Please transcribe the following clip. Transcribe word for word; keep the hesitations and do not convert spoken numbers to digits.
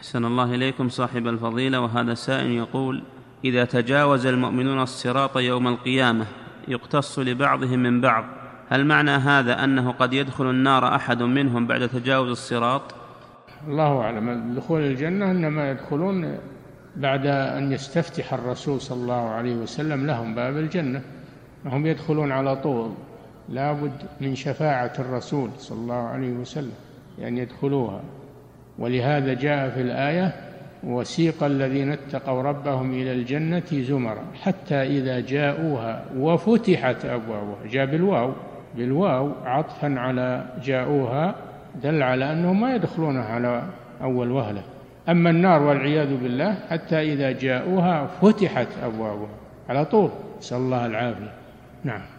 أحسن الله إليكم صاحب الفضيلة. وهذا سائل يقول: إذا تجاوز المؤمنون الصراط يوم القيامة يقتص لبعضهم من بعض، هل معنى هذا أنه قد يدخل النار أحد منهم بعد تجاوز الصراط؟ الله أعلم. دخول الجنة إنما يدخلون بعد أن يستفتح الرسول صلى الله عليه وسلم لهم باب الجنة، هم يدخلون على طول، لا بد من شفاعة الرسول صلى الله عليه وسلم يعني يدخلوها. ولهذا جاء في الآية: وسيق الذين اتقوا ربهم إلى الجنة زمرا حتى إذا جاءوها وفتحت أبوابها. جاء بالواو بالواو عطفا على جاءوها، دل على أنهم ما يدخلونها على أول وهلة. أما النار والعياذ بالله حتى إذا جاءوها فتحت أبوابها على طول، نسأل الله العافية. نعم.